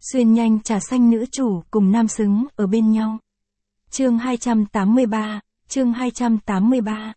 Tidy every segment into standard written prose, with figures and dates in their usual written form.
Xuyên nhanh trà xanh nữ chủ cùng nam xứng ở bên nhau. Chương 283, chương 283.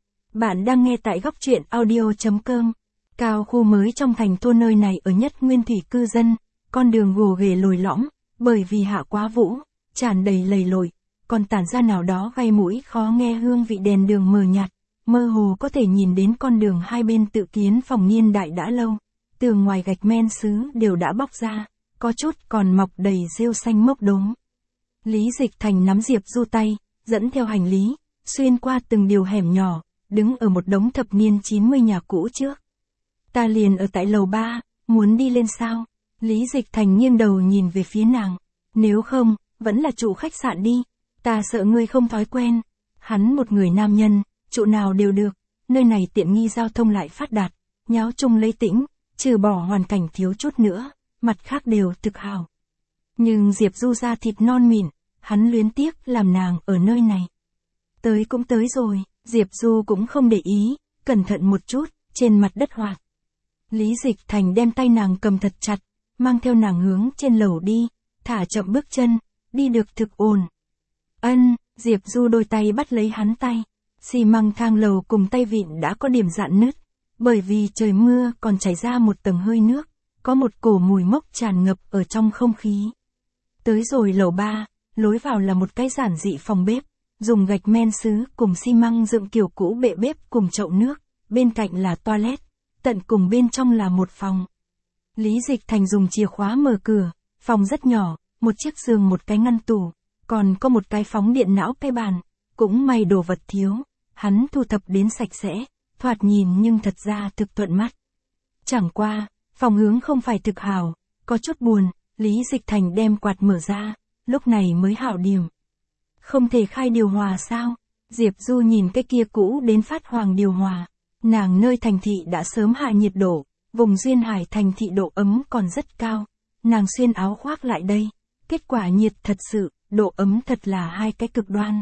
Bạn đang nghe tại góc truyện audio.com. Cao khu mới trong thành thôn nơi này ở nhất nguyên thủy cư dân, con đường gồ ghề lồi lõm, bởi vì hạ quá vũ, tràn đầy lầy lội, còn tản ra nào đó gai mũi khó nghe hương vị đèn đường mờ nhạt, mơ hồ có thể nhìn đến con đường hai bên tự kiến phòng niên đại đã lâu, tường ngoài gạch men sứ đều đã bóc ra, có chút còn mọc đầy rêu xanh mốc đốm. Lý Dịch Thành nắm Diệp Du tay, dẫn theo hành lý, xuyên qua từng điều hẻm nhỏ, đứng ở một đống thập niên 90 nhà cũ trước. Ta liền ở tại lầu 3, muốn đi lên sao? Lý Dịch Thành nghiêng đầu nhìn về phía nàng. Nếu không, vẫn là trụ khách sạn đi. Ta sợ ngươi không thói quen. Hắn một người nam nhân, trụ nào đều được. Nơi này tiện nghi giao thông lại phát đạt, nháo chung lấy tĩnh, trừ bỏ hoàn cảnh thiếu chút nữa, mặt khác đều thực hào. Nhưng Diệp Du da thịt non mịn, hắn luyến tiếc làm nàng ở nơi này. Tới cũng tới rồi, Diệp Du cũng không để ý, cẩn thận một chút, trên mặt đất hoạt. Lý Dịch Thành đem tay nàng cầm thật chặt, mang theo nàng hướng trên lầu đi, thả chậm bước chân, đi được thực ổn. Ân, Diệp Du đôi tay bắt lấy hắn tay, xi măng thang lầu cùng tay vịn đã có điểm rạn nứt, bởi vì trời mưa còn chảy ra một tầng hơi nước, có một cổ mùi mốc tràn ngập ở trong không khí. Tới rồi lầu 3, lối vào là một cái giản dị phòng bếp, dùng gạch men sứ cùng xi măng dựng kiểu cũ bệ bếp cùng chậu nước, bên cạnh là toilet, tận cùng bên trong là một phòng. Lý Dịch Thành dùng chìa khóa mở cửa, phòng rất nhỏ, một chiếc giường một cái ngăn tủ, còn có một cái phóng điện não cái bàn, cũng may đồ vật thiếu, hắn thu thập đến sạch sẽ, thoạt nhìn nhưng thật ra thực thuận mắt. Chẳng qua, phòng hướng không phải thực hảo, có chút buồn, Lý Dịch Thành đem quạt mở ra, lúc này mới hảo điểm. Không thể khai điều hòa sao? Diệp Du nhìn cái kia cũ đến phát hoàng điều hòa. Nàng nơi thành thị đã sớm hạ nhiệt độ, vùng duyên hải thành thị độ ấm còn rất cao. Nàng xuyên áo khoác lại đây. Kết quả nhiệt thật sự, độ ấm thật là hai cái cực đoan.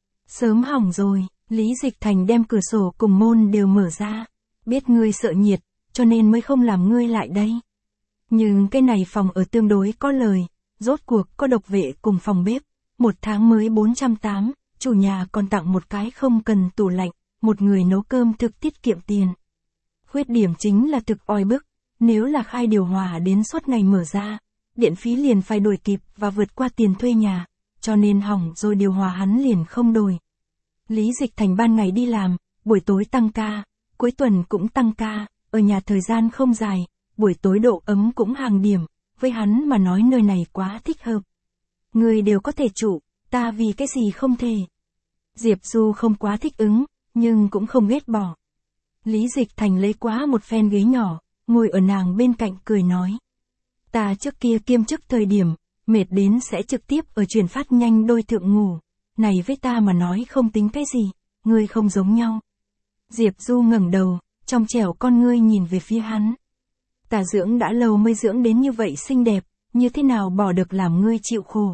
Sớm hỏng rồi, Lý Dịch Thành đem cửa sổ cùng môn đều mở ra. Biết ngươi sợ nhiệt, cho nên mới không làm ngươi lại đây. Nhưng cái này phòng ở tương đối có lời, rốt cuộc có độc vệ cùng phòng bếp. Một tháng mới 480, chủ nhà còn tặng một cái không cần tủ lạnh, một người nấu cơm thực tiết kiệm tiền. Khuyết điểm chính là thực oi bức, nếu là khai điều hòa đến suốt ngày mở ra, điện phí liền phải đổi kịp và vượt qua tiền thuê nhà, cho nên hỏng rồi điều hòa hắn liền không đổi. Lý Dịch Thành ban ngày đi làm, buổi tối tăng ca, cuối tuần cũng tăng ca, ở nhà thời gian không dài, buổi tối độ ấm cũng hàng điểm, với hắn mà nói nơi này quá thích hợp. Người đều có thể trụ, ta vì cái gì không thể. Diệp Du không quá thích ứng, nhưng cũng không ghét bỏ. Lý Dịch Thành lấy quá một phen ghế nhỏ, ngồi ở nàng bên cạnh cười nói. Ta trước kia kiêm chức thời điểm, mệt đến sẽ trực tiếp ở chuyển phát nhanh đôi thượng ngủ. Này với ta mà nói không tính cái gì, ngươi không giống nhau. Diệp Du ngẩng đầu, trong trẻo con ngươi nhìn về phía hắn. Ta dưỡng đã lâu mới dưỡng đến như vậy xinh đẹp, như thế nào bỏ được làm ngươi chịu khổ.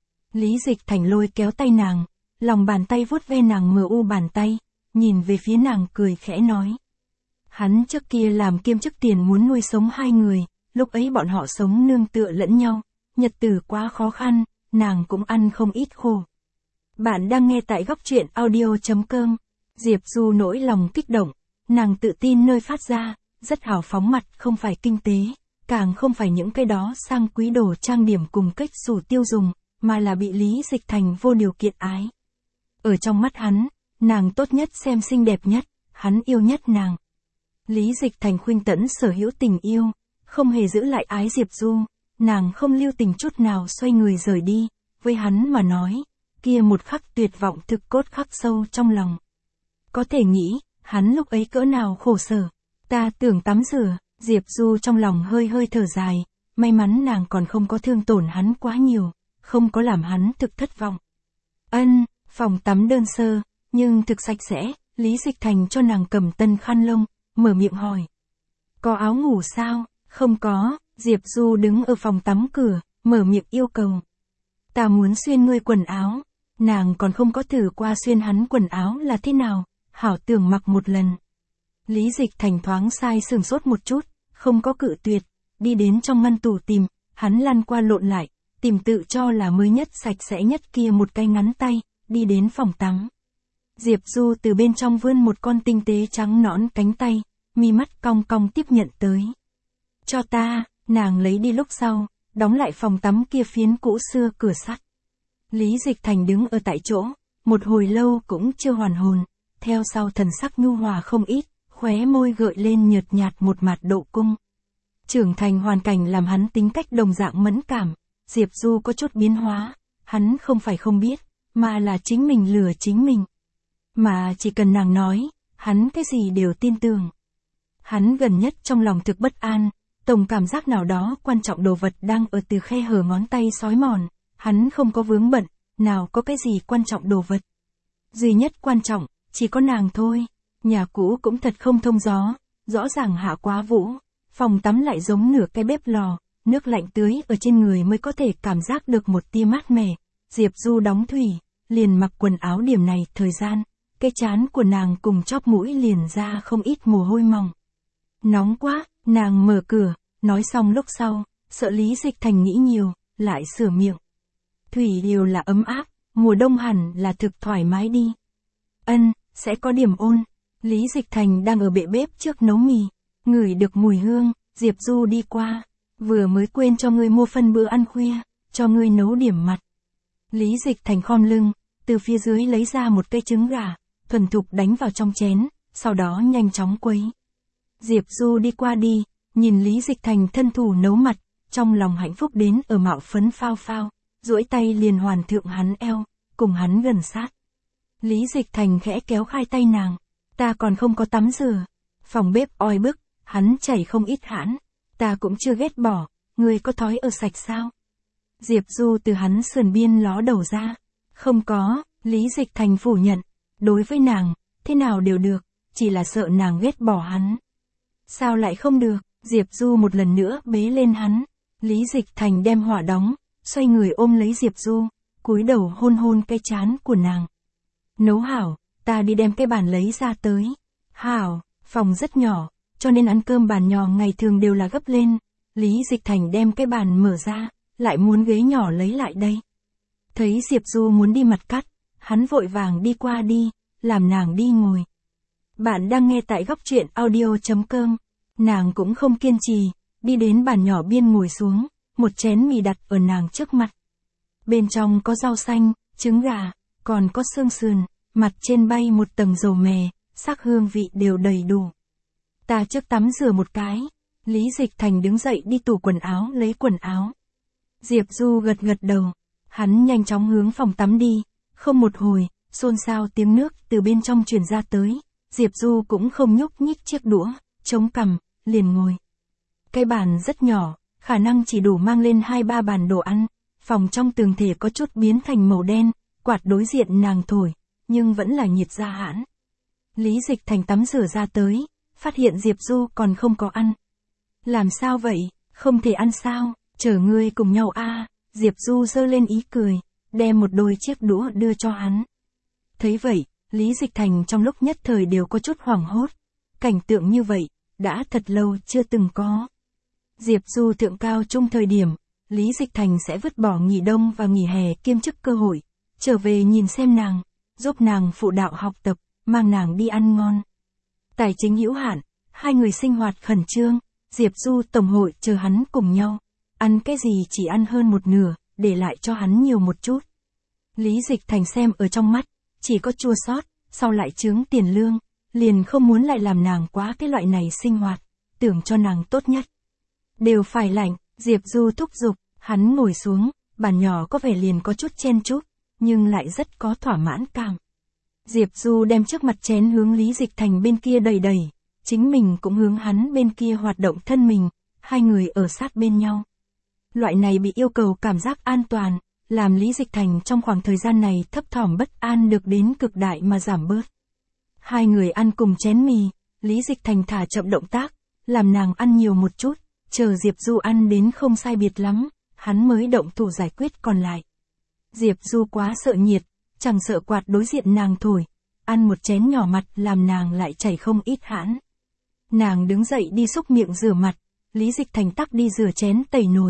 Lý Dịch Thành lôi kéo tay nàng, lòng bàn tay vuốt ve nàng mờ u bàn tay, nhìn về phía nàng cười khẽ nói. Hắn trước kia làm kiêm chức tiền muốn nuôi sống hai người, lúc ấy bọn họ sống nương tựa lẫn nhau, nhật tử quá khó khăn, nàng cũng ăn không ít khổ. Bạn đang nghe tại góc truyện audio.com. Diệp Du nỗi lòng kích động, nàng tự tin nơi phát ra, rất hào phóng mặt không phải kinh tế, càng không phải những cái đó sang quý đồ trang điểm cùng cách xù tiêu dùng, mà là bị Lý Dịch Thành vô điều kiện ái. Ở trong mắt hắn, nàng tốt nhất xem xinh đẹp nhất, hắn yêu nhất nàng. Lý Dịch Thành khuynh tẫn sở hữu tình yêu, không hề giữ lại ái Diệp Du, nàng không lưu tình chút nào xoay người rời đi, với hắn mà nói, kia một khắc tuyệt vọng thực cốt khắc sâu trong lòng. Có thể nghĩ, hắn lúc ấy cỡ nào khổ sở, ta tưởng tắm rửa, Diệp Du trong lòng hơi hơi thở dài, may mắn nàng còn không có thương tổn hắn quá nhiều, không có làm hắn thực thất vọng. Ân, phòng tắm đơn sơ, nhưng thực sạch sẽ, Lý Dịch Thành cho nàng cầm tân khăn lông, mở miệng hỏi. Có áo ngủ sao? Không có, Diệp Du đứng ở phòng tắm cửa, mở miệng yêu cầu. Ta muốn xuyên ngươi quần áo, nàng còn không có thử qua xuyên hắn quần áo là thế nào, hảo tưởng mặc một lần. Lý Dịch Thành thoáng sai sửng sốt một chút, không có cự tuyệt, đi đến trong ngăn tủ tìm, hắn lăn qua lộn lại, tìm tự cho là mới nhất sạch sẽ nhất kia một cái ngắn tay, đi đến phòng tắm. Diệp Du từ bên trong vươn một con tinh tế trắng nõn cánh tay, mi mắt cong cong tiếp nhận tới. Cho ta, nàng lấy đi lúc sau, đóng lại phòng tắm kia phiến cũ xưa cửa sắt. Lý Dịch Thành đứng ở tại chỗ, một hồi lâu cũng chưa hoàn hồn, theo sau thần sắc nhu hòa không ít, khóe môi gợi lên nhợt nhạt một mạt độ cung. Trưởng thành hoàn cảnh làm hắn tính cách đồng dạng mẫn cảm, Diệp Du có chút biến hóa, hắn không phải không biết, mà là chính mình lừa chính mình. Mà chỉ cần nàng nói, hắn cái gì đều tin tưởng. Hắn gần nhất trong lòng thực bất an, tổng cảm giác nào đó quan trọng đồ vật đang ở từ khe hở ngón tay xói mòn, hắn không có vướng bận, nào có cái gì quan trọng đồ vật. Duy nhất quan trọng, chỉ có nàng thôi. Nhà cũ cũng thật không thông gió, rõ ràng hạ quá vũ, phòng tắm lại giống nửa cái bếp lò, nước lạnh tưới ở trên người mới có thể cảm giác được một tia mát mẻ. Diệp Du đóng thủy, liền mặc quần áo điểm này thời gian, cái trán của nàng cùng chóp mũi liền ra không ít mồ hôi mỏng. Nóng quá, nàng mở cửa, nói xong lúc sau, sợ Lý Dịch Thành nghĩ nhiều, lại sửa miệng. Thủy đều là ấm áp, mùa đông hẳn là thực thoải mái đi. Sẽ có điểm ôn. Lý Dịch Thành đang ở bệ bếp trước nấu mì, ngửi được mùi hương, Diệp Du đi qua, vừa mới quên cho ngươi mua phân bữa ăn khuya, cho ngươi nấu điểm mặt. Lý Dịch Thành khom lưng, từ phía dưới lấy ra một cây trứng gà, thuần thục đánh vào trong chén, sau đó nhanh chóng quấy. Diệp Du đi qua đi, nhìn Lý Dịch Thành thân thủ nấu mặt, trong lòng hạnh phúc đến ở mạo phấn phao phao, duỗi tay liền hoàn thượng hắn eo, cùng hắn gần sát. Lý Dịch Thành khẽ kéo khai tay nàng, ta còn không có tắm rửa, phòng bếp oi bức, hắn chảy không ít hãn, ta cũng chưa ghét bỏ, ngươi có thói ở sạch sao? Diệp Du từ hắn sườn biên ló đầu ra, không có, Lý Dịch Thành phủ nhận, đối với nàng, thế nào đều được, chỉ là sợ nàng ghét bỏ hắn. Sao lại không được? Diệp Du một lần nữa bế lên hắn, Lý Dịch Thành đem hỏa đóng, xoay người ôm lấy Diệp Du, cúi đầu hôn hôn cái trán của nàng. Nấu hảo, ta đi đem cái bàn lấy ra tới. Hảo, phòng rất nhỏ, cho nên ăn cơm bàn nhỏ ngày thường đều là gấp lên. Lý Dịch Thành đem cái bàn mở ra, lại muốn ghế nhỏ lấy lại đây. Thấy Diệp Du muốn đi mặt cắt, hắn vội vàng đi qua đi, làm nàng đi ngồi. Bạn đang nghe tại góc truyện audio.com. Nàng cũng không kiên trì, đi đến bàn nhỏ biên ngồi xuống, một chén mì đặt ở nàng trước mặt. Bên trong có rau xanh, trứng gà, còn có xương sườn, mặt trên bay một tầng dầu mè, sắc hương vị đều đầy đủ. Ta trước tắm rửa một cái. Lý Dịch Thành đứng dậy đi tủ quần áo lấy quần áo. Diệp Du gật gật đầu, hắn nhanh chóng hướng phòng tắm đi, không một hồi, xôn xao tiếng nước từ bên trong truyền ra tới, Diệp Du cũng không nhúc nhích chiếc đũa, chống cằm, liền ngồi. Cái bàn rất nhỏ, khả năng chỉ đủ mang lên 2-3 bàn đồ ăn, phòng trong tường thể có chút biến thành màu đen, quạt đối diện nàng thổi, nhưng vẫn là nhiệt ra hãn. Lý Dịch Thành tắm rửa ra tới, phát hiện Diệp Du còn không có ăn. Làm sao vậy, không thể ăn sao, chở ngươi cùng nhau a. Diệp Du giơ lên ý cười, đem một đôi chiếc đũa đưa cho hắn. Thấy vậy, Lý Dịch Thành trong lúc nhất thời đều có chút hoảng hốt. Cảnh tượng như vậy, đã thật lâu chưa từng có. Diệp Du thượng cao trung thời điểm, Lý Dịch Thành sẽ vứt bỏ nghỉ đông và nghỉ hè kiêm chức cơ hội, trở về nhìn xem nàng, giúp nàng phụ đạo học tập, mang nàng đi ăn ngon. Tài chính hữu hạn, hai người sinh hoạt khẩn trương, Diệp Du tổng hội chờ hắn cùng nhau. Ăn cái gì chỉ ăn hơn một nửa, để lại cho hắn nhiều một chút. Lý Dịch Thành xem ở trong mắt, chỉ có chua xót, sau lại chướng tiền lương, liền không muốn lại làm nàng quá cái loại này sinh hoạt, tưởng cho nàng tốt nhất. Đều phải lạnh, Diệp Du thúc giục, hắn ngồi xuống, bàn nhỏ có vẻ liền có chút chen chúc, nhưng lại rất có thỏa mãn cảm. Diệp Du đem trước mặt chén hướng Lý Dịch Thành bên kia đẩy đẩy, chính mình cũng hướng hắn bên kia hoạt động thân mình, hai người ở sát bên nhau. Loại này bị yêu cầu cảm giác an toàn, làm Lý Dịch Thành trong khoảng thời gian này thấp thỏm bất an được đến cực đại mà giảm bớt. Hai người ăn cùng chén mì, Lý Dịch Thành thả chậm động tác, làm nàng ăn nhiều một chút, chờ Diệp Du ăn đến không sai biệt lắm, hắn mới động thủ giải quyết còn lại. Diệp Du quá sợ nhiệt, chẳng sợ quạt đối diện nàng thổi, ăn một chén nhỏ mặt làm nàng lại chảy không ít hãn. Nàng đứng dậy đi xúc miệng rửa mặt, Lý Dịch Thành tắc đi rửa chén tẩy nồi,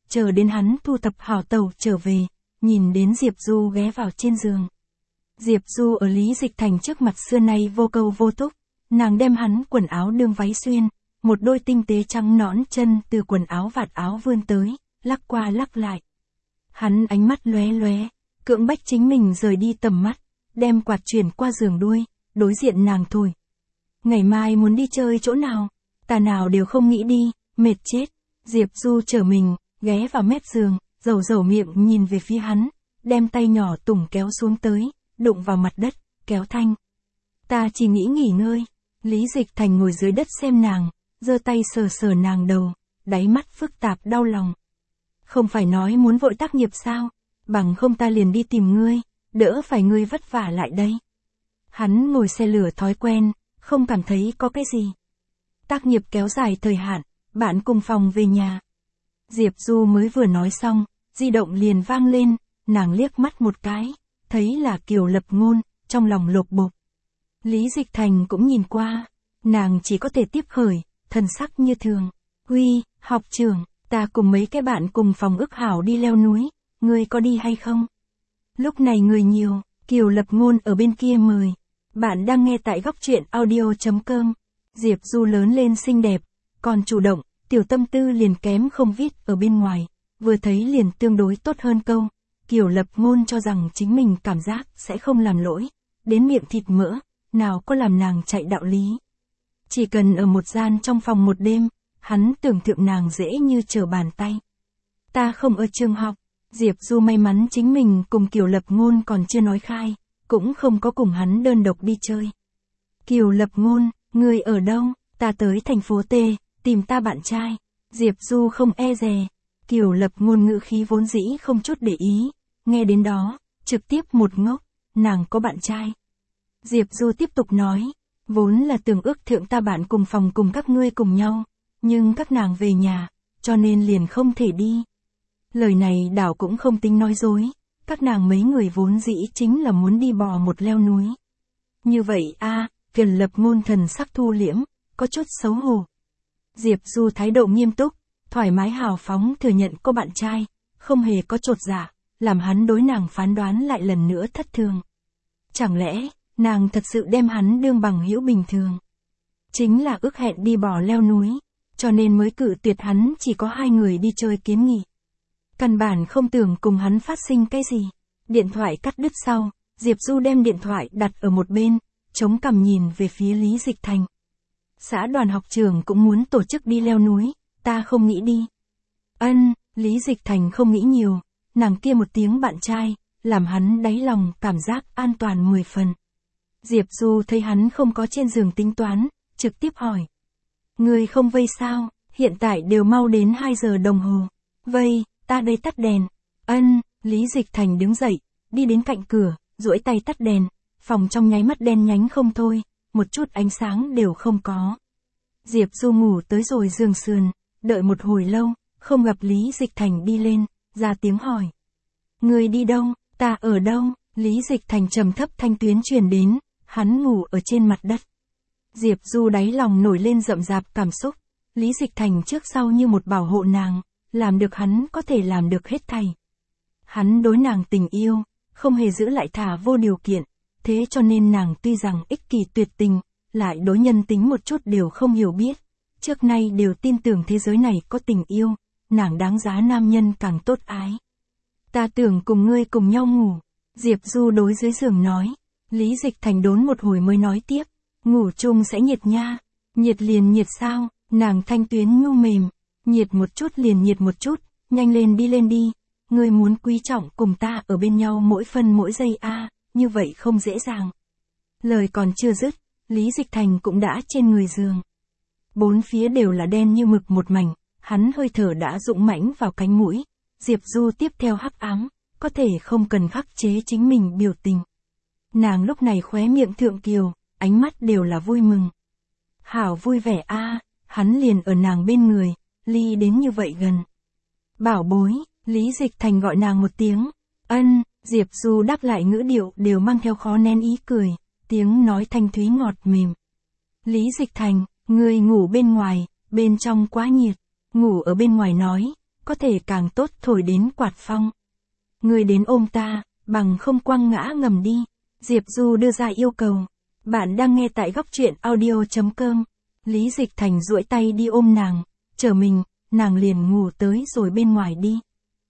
chờ đến hắn thu thập hảo tàu trở về, nhìn đến Diệp Du ghé vào trên giường. Diệp Du ở Lý Dịch Thành trước mặt xưa nay vô câu vô thúc, nàng đem hắn quần áo đương váy xuyên, một đôi tinh tế trắng nõn chân từ quần áo vạt áo vươn tới, lắc qua lắc lại. Hắn ánh mắt lóe lóe, cưỡng bách chính mình rời đi tầm mắt, đem quạt chuyển qua giường đuôi, đối diện nàng thổi. Ngày mai muốn đi chơi chỗ nào? Ta nào đều không nghĩ đi, mệt chết. Diệp Du trở mình, ghé vào mép giường, dầu miệng nhìn về phía hắn, đem tay nhỏ tùng kéo xuống tới, đụng vào mặt đất, kéo thanh. Ta chỉ nghĩ nghỉ ngơi. Lý Dịch Thành ngồi dưới đất xem nàng, giơ tay sờ sờ nàng đầu, đáy mắt phức tạp đau lòng. Không phải nói muốn vội tác nghiệp sao? Bằng không ta liền đi tìm ngươi, đỡ phải ngươi vất vả lại đây. Hắn ngồi xe lửa thói quen, không cảm thấy có cái gì. Tác nghiệp kéo dài thời hạn, bạn cùng phòng về nhà. Diệp Du mới vừa nói xong, di động liền vang lên, nàng liếc mắt một cái, thấy là Kiều Lập Ngôn, trong lòng lột bột. Lý Dịch Thành cũng nhìn qua, nàng chỉ có thể tiếp khởi, thần sắc như thường. Huy, học trưởng, ta cùng mấy cái bạn cùng phòng ước hảo đi leo núi, ngươi có đi hay không? Lúc này người nhiều, Kiều Lập Ngôn ở bên kia mời. Bạn đang nghe tại góc truyện audio.com. Diệp Du lớn lên xinh đẹp, còn chủ động, tiểu tâm tư liền kém không viết ở bên ngoài, vừa thấy liền tương đối tốt hơn câu. Kiều Lập Ngôn cho rằng chính mình cảm giác sẽ không làm lỗi, đến miệng thịt mỡ, nào có làm nàng chạy đạo lý. Chỉ cần ở một gian trong phòng một đêm, hắn tưởng tượng nàng dễ như trở bàn tay. Ta không ở trường học. Diệp Du may mắn chính mình cùng Kiều Lập Ngôn còn chưa nói khai, cũng không có cùng hắn đơn độc đi chơi. Kiều Lập Ngôn, ngươi ở đâu? Ta tới thành phố T, tìm ta bạn trai. Diệp Du không e dè. Kiều Lập Ngôn ngữ khí vốn dĩ không chút để ý, nghe đến đó, trực tiếp một ngốc, nàng có bạn trai. Diệp Du tiếp tục nói, vốn là tưởng ước thượng ta bạn cùng phòng cùng các ngươi cùng nhau, nhưng các nàng về nhà, cho nên liền không thể đi. Lời này đảo cũng không tính nói dối, các nàng mấy người vốn dĩ chính là muốn đi bò một leo núi. Như vậy Kiều Lập Ngôn thần sắc thu liễm, có chút xấu hổ. Diệp Du thái độ nghiêm túc, thoải mái hào phóng thừa nhận có bạn trai, không hề có chột dạ, làm hắn đối nàng phán đoán lại lần nữa thất thường. Chẳng lẽ, nàng thật sự đem hắn đương bằng hữu bình thường? Chính là ước hẹn đi bò leo núi, cho nên mới cự tuyệt hắn chỉ có hai người đi chơi kiến nghị. Căn bản không tưởng cùng hắn phát sinh cái gì. Điện thoại cắt đứt sau, Diệp Du đem điện thoại đặt ở một bên, chống cằm nhìn về phía Lý Dịch Thành. Xã đoàn học trường cũng muốn tổ chức đi leo núi, ta không nghĩ đi. Lý Dịch Thành không nghĩ nhiều, nàng kia một tiếng bạn trai, làm hắn đáy lòng cảm giác an toàn 10 phần. Diệp Du thấy hắn không có trên giường tính toán, trực tiếp hỏi. Người không vây sao, hiện tại đều mau đến 2 giờ đồng hồ. Vây, ta đây tắt đèn. Lý Dịch Thành đứng dậy, đi đến cạnh cửa, duỗi tay tắt đèn, phòng trong nháy mắt đen nhánh không thôi, một chút ánh sáng đều không có. Diệp Du ngủ tới rồi giường sườn, đợi một hồi lâu, không gặp Lý Dịch Thành đi lên, ra tiếng hỏi. Người đi đâu, ta ở đâu? Lý Dịch Thành trầm thấp thanh tuyến truyền đến, hắn ngủ ở trên mặt đất. Diệp Du đáy lòng nổi lên rậm rạp cảm xúc, Lý Dịch Thành trước sau như một bảo hộ nàng, làm được hắn có thể làm được hết thảy. Hắn đối nàng tình yêu, không hề giữ lại thả vô điều kiện, thế cho nên nàng tuy rằng ích kỷ tuyệt tình, lại đối nhân tính một chút đều không hiểu biết, trước nay đều tin tưởng thế giới này có tình yêu, nàng đáng giá nam nhân càng tốt ái. Ta tưởng cùng ngươi cùng nhau ngủ, Diệp Du đối dưới giường nói. Lý Dịch Thành đốn một hồi mới nói tiếp, ngủ chung sẽ nhiệt nha. Nhiệt liền nhiệt sao? Nàng thanh tuyến nhu mềm, nhiệt một chút liền nhiệt một chút, nhanh lên đi. Ngươi muốn quý trọng cùng ta ở bên nhau mỗi phân mỗi giây như vậy không dễ dàng. Lời còn chưa dứt, Lý Dịch Thành cũng đã trên người giường. Bốn phía đều là đen như mực một mảnh, hắn hơi thở đã dũng mãnh vào cánh mũi. Diệp Du tiếp theo hắc ám, có thể không cần khắc chế chính mình biểu tình. Nàng lúc này khóe miệng thượng kiều, ánh mắt đều là vui mừng. Hảo vui vẻ hắn liền ở nàng bên người, ly đến như vậy gần. Bảo bối, Lý Dịch Thành gọi nàng một tiếng. Diệp Du đáp lại ngữ điệu đều mang theo khó nén ý cười, tiếng nói thanh thúy ngọt mềm. Lý Dịch Thành, ngươi ngủ bên ngoài, bên trong quá nhiệt. Ngủ ở bên ngoài nói, có thể càng tốt thổi đến quạt phong. Ngươi đến ôm ta, bằng không quăng ngã ngầm đi. Diệp Du đưa ra yêu cầu. Bạn đang nghe tại góc truyện audio.com. Lý Dịch Thành duỗi tay đi ôm nàng, chờ mình, nàng liền ngủ tới rồi bên ngoài đi.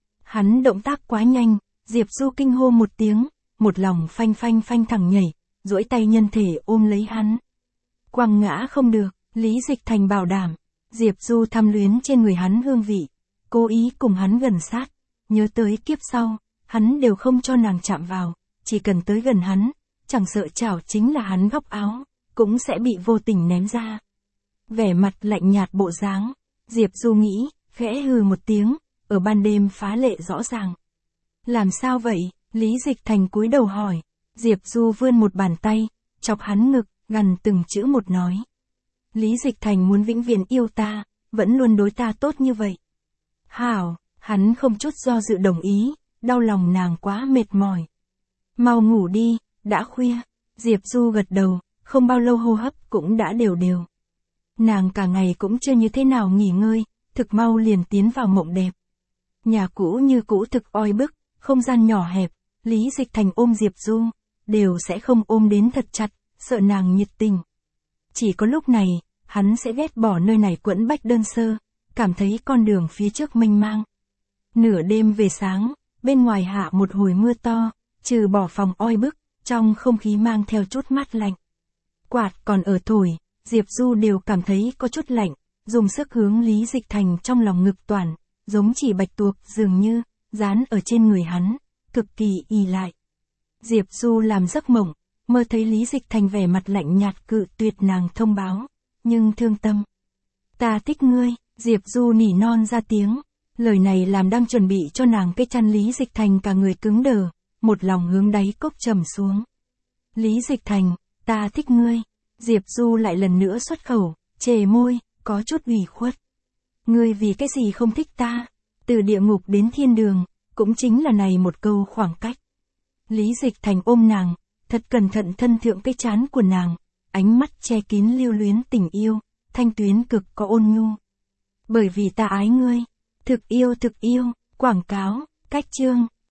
Hắn động tác quá nhanh, Diệp Du kinh hô một tiếng, một lòng phanh phanh phanh thẳng nhảy, duỗi tay nhân thể ôm lấy hắn. Quăng ngã không được, Lý Dịch Thành bảo đảm. Diệp Du tham luyến trên người hắn hương vị, cố ý cùng hắn gần sát, nhớ tới kiếp sau, hắn đều không cho nàng chạm vào, chỉ cần tới gần hắn, chẳng sợ chảo chính là hắn góc áo, cũng sẽ bị vô tình ném ra. Vẻ mặt lạnh nhạt bộ dáng, Diệp Du nghĩ, khẽ hừ một tiếng, ở ban đêm phá lệ rõ ràng. Làm sao vậy? Lý Dịch Thành cúi đầu hỏi. Diệp Du vươn một bàn tay, chọc hắn ngực, gằn từng chữ một nói. Lý Dịch Thành muốn vĩnh viễn yêu ta, vẫn luôn đối ta tốt như vậy. Hảo, hắn không chút do dự đồng ý, đau lòng nàng quá mệt mỏi. Mau ngủ đi, đã khuya. Diệp Du gật đầu, không bao lâu hô hấp cũng đã đều đều. Nàng cả ngày cũng chưa như thế nào nghỉ ngơi, thực mau liền tiến vào mộng đẹp. Nhà cũ như cũ thực oi bức, không gian nhỏ hẹp, Lý Dịch Thành ôm Diệp Du, đều sẽ không ôm đến thật chặt, sợ nàng nhiệt tình. Chỉ có lúc này, hắn sẽ ghét bỏ nơi này quẫn bách đơn sơ, cảm thấy con đường phía trước mênh mang. Nửa đêm về sáng, bên ngoài hạ một hồi mưa to, trừ bỏ phòng oi bức, trong không khí mang theo chút mát lạnh. Quạt còn ở thổi, Diệp Du đều cảm thấy có chút lạnh, dùng sức hướng Lý Dịch Thành trong lòng ngực toàn, giống chỉ bạch tuộc dường như, dán ở trên người hắn, cực kỳ ì lại. Diệp Du làm giấc mộng, mơ thấy Lý Dịch Thành vẻ mặt lạnh nhạt cự tuyệt nàng thông báo, nhưng thương tâm. Ta thích ngươi, Diệp Du nỉ non ra tiếng, lời này làm đang chuẩn bị cho nàng cái chăn Lý Dịch Thành cả người cứng đờ, một lòng hướng đáy cốc trầm xuống. Lý Dịch Thành, ta thích ngươi, Diệp Du lại lần nữa xuất khẩu, chề môi, có chút ủy khuất. Ngươi vì cái gì không thích ta? Từ địa ngục đến thiên đường, cũng chính là này một câu khoảng cách. Lý Dịch Thành ôm nàng, thật cẩn thận thân thượng cái trán của nàng, ánh mắt che kín lưu luyến tình yêu, thanh tuyến cực có ôn nhu. Bởi vì ta ái ngươi, thực yêu, quảng cáo, cách chương.